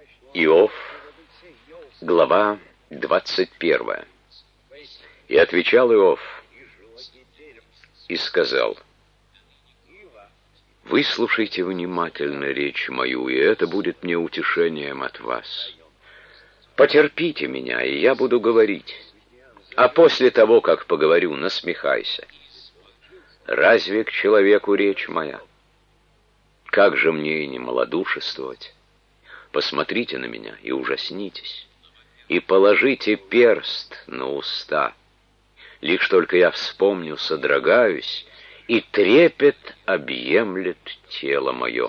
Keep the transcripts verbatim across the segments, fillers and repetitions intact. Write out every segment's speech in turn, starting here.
Иов, глава двадцать первая. И отвечал Иов и сказал: «Выслушайте внимательно речь мою, и это будет мне утешением от вас. Потерпите меня, и я буду говорить, а после того, как поговорю, насмехайся. Разве к человеку речь моя? Как же мне и не малодушествовать? Посмотрите на меня и ужаснитесь, и положите перст на уста. Лишь только я вспомню, содрогаюсь, и трепет объемлет тело мое.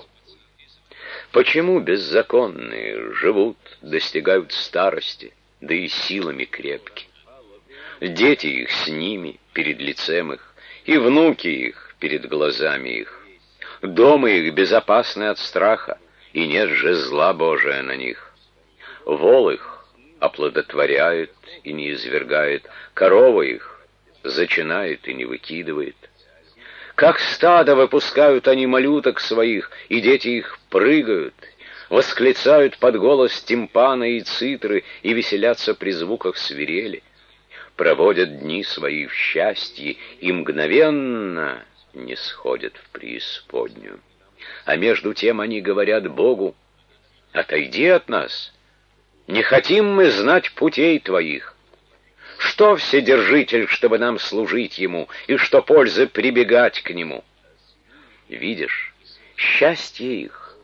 Почему беззаконные живут, достигают старости, да и силами крепки? Дети их с ними, перед лицем их, и внуки их перед глазами их. Дома их безопасны от страха, и нет же зла Божия на них. Вол их оплодотворяет и не извергает, корова их зачинает и не выкидывает. Как стадо выпускают они малюток своих, и дети их прыгают, восклицают под голос тимпана и цитры и веселятся при звуках свирели. Проводят дни свои в счастье и мгновенно не сходят в преисподнюю. А между тем они говорят Богу: «Отойди от нас, не хотим мы знать путей твоих. Что Вседержитель, чтобы нам служить Ему, и что пользы прибегать к Нему?» Видишь, счастье их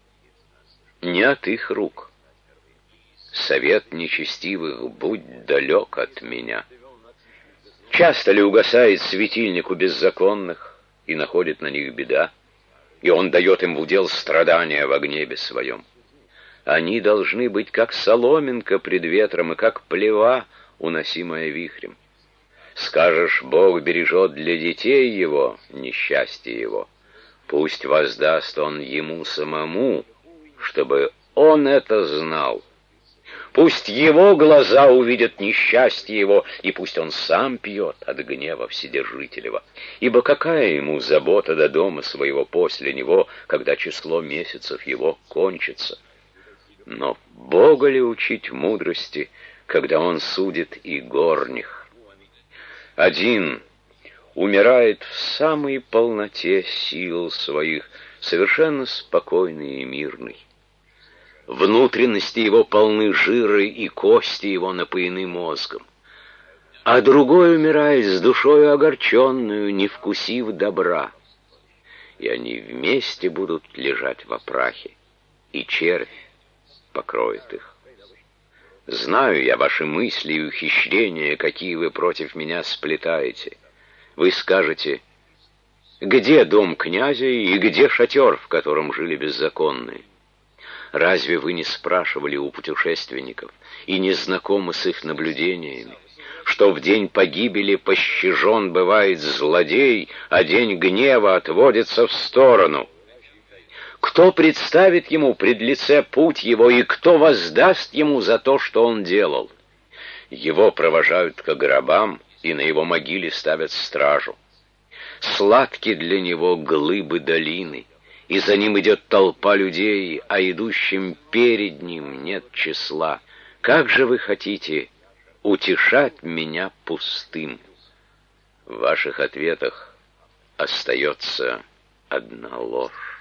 не от их рук. Совет нечестивых: будь далек от меня. Часто ли угасает светильник у беззаконных, и находит на них беда, и он дает им в удел страдания в гневе своем? Они должны быть как соломинка пред ветром, и как плева, уносимая вихрем. Скажешь: Бог бережет для детей его несчастье его. Пусть воздаст он ему самому, чтобы он это знал. Пусть его глаза увидят несчастье его, и пусть он сам пьет от гнева Вседержителева. Ибо какая ему забота до дома своего после него, когда число месяцев его кончится? Но Бога ли учить мудрости, когда он судит и горних? Один умирает в самой полноте сил своих, совершенно спокойный и мирный. Внутренности его полны жира, и кости его напоены мозгом. А другой умирает с душою огорченную, не вкусив добра. И они вместе будут лежать во прахе, и червь покроет их. Знаю я ваши мысли и ухищрения, какие вы против меня сплетаете. Вы скажете: где дом князя и где шатер, в котором жили беззаконные? Разве вы не спрашивали у путешественников и не знакомы с их наблюдениями, что в день погибели пощажен бывает злодей, а день гнева отводится в сторону? Кто представит ему пред лице путь его, и кто воздаст ему за то, что он делал? Его провожают к гробам, и на его могиле ставят стражу. Сладки для него глыбы долины, и за ним идет толпа людей, а идущим перед ним нет числа. Как же вы хотите утешать меня пустым? В ваших ответах остается одна ложь.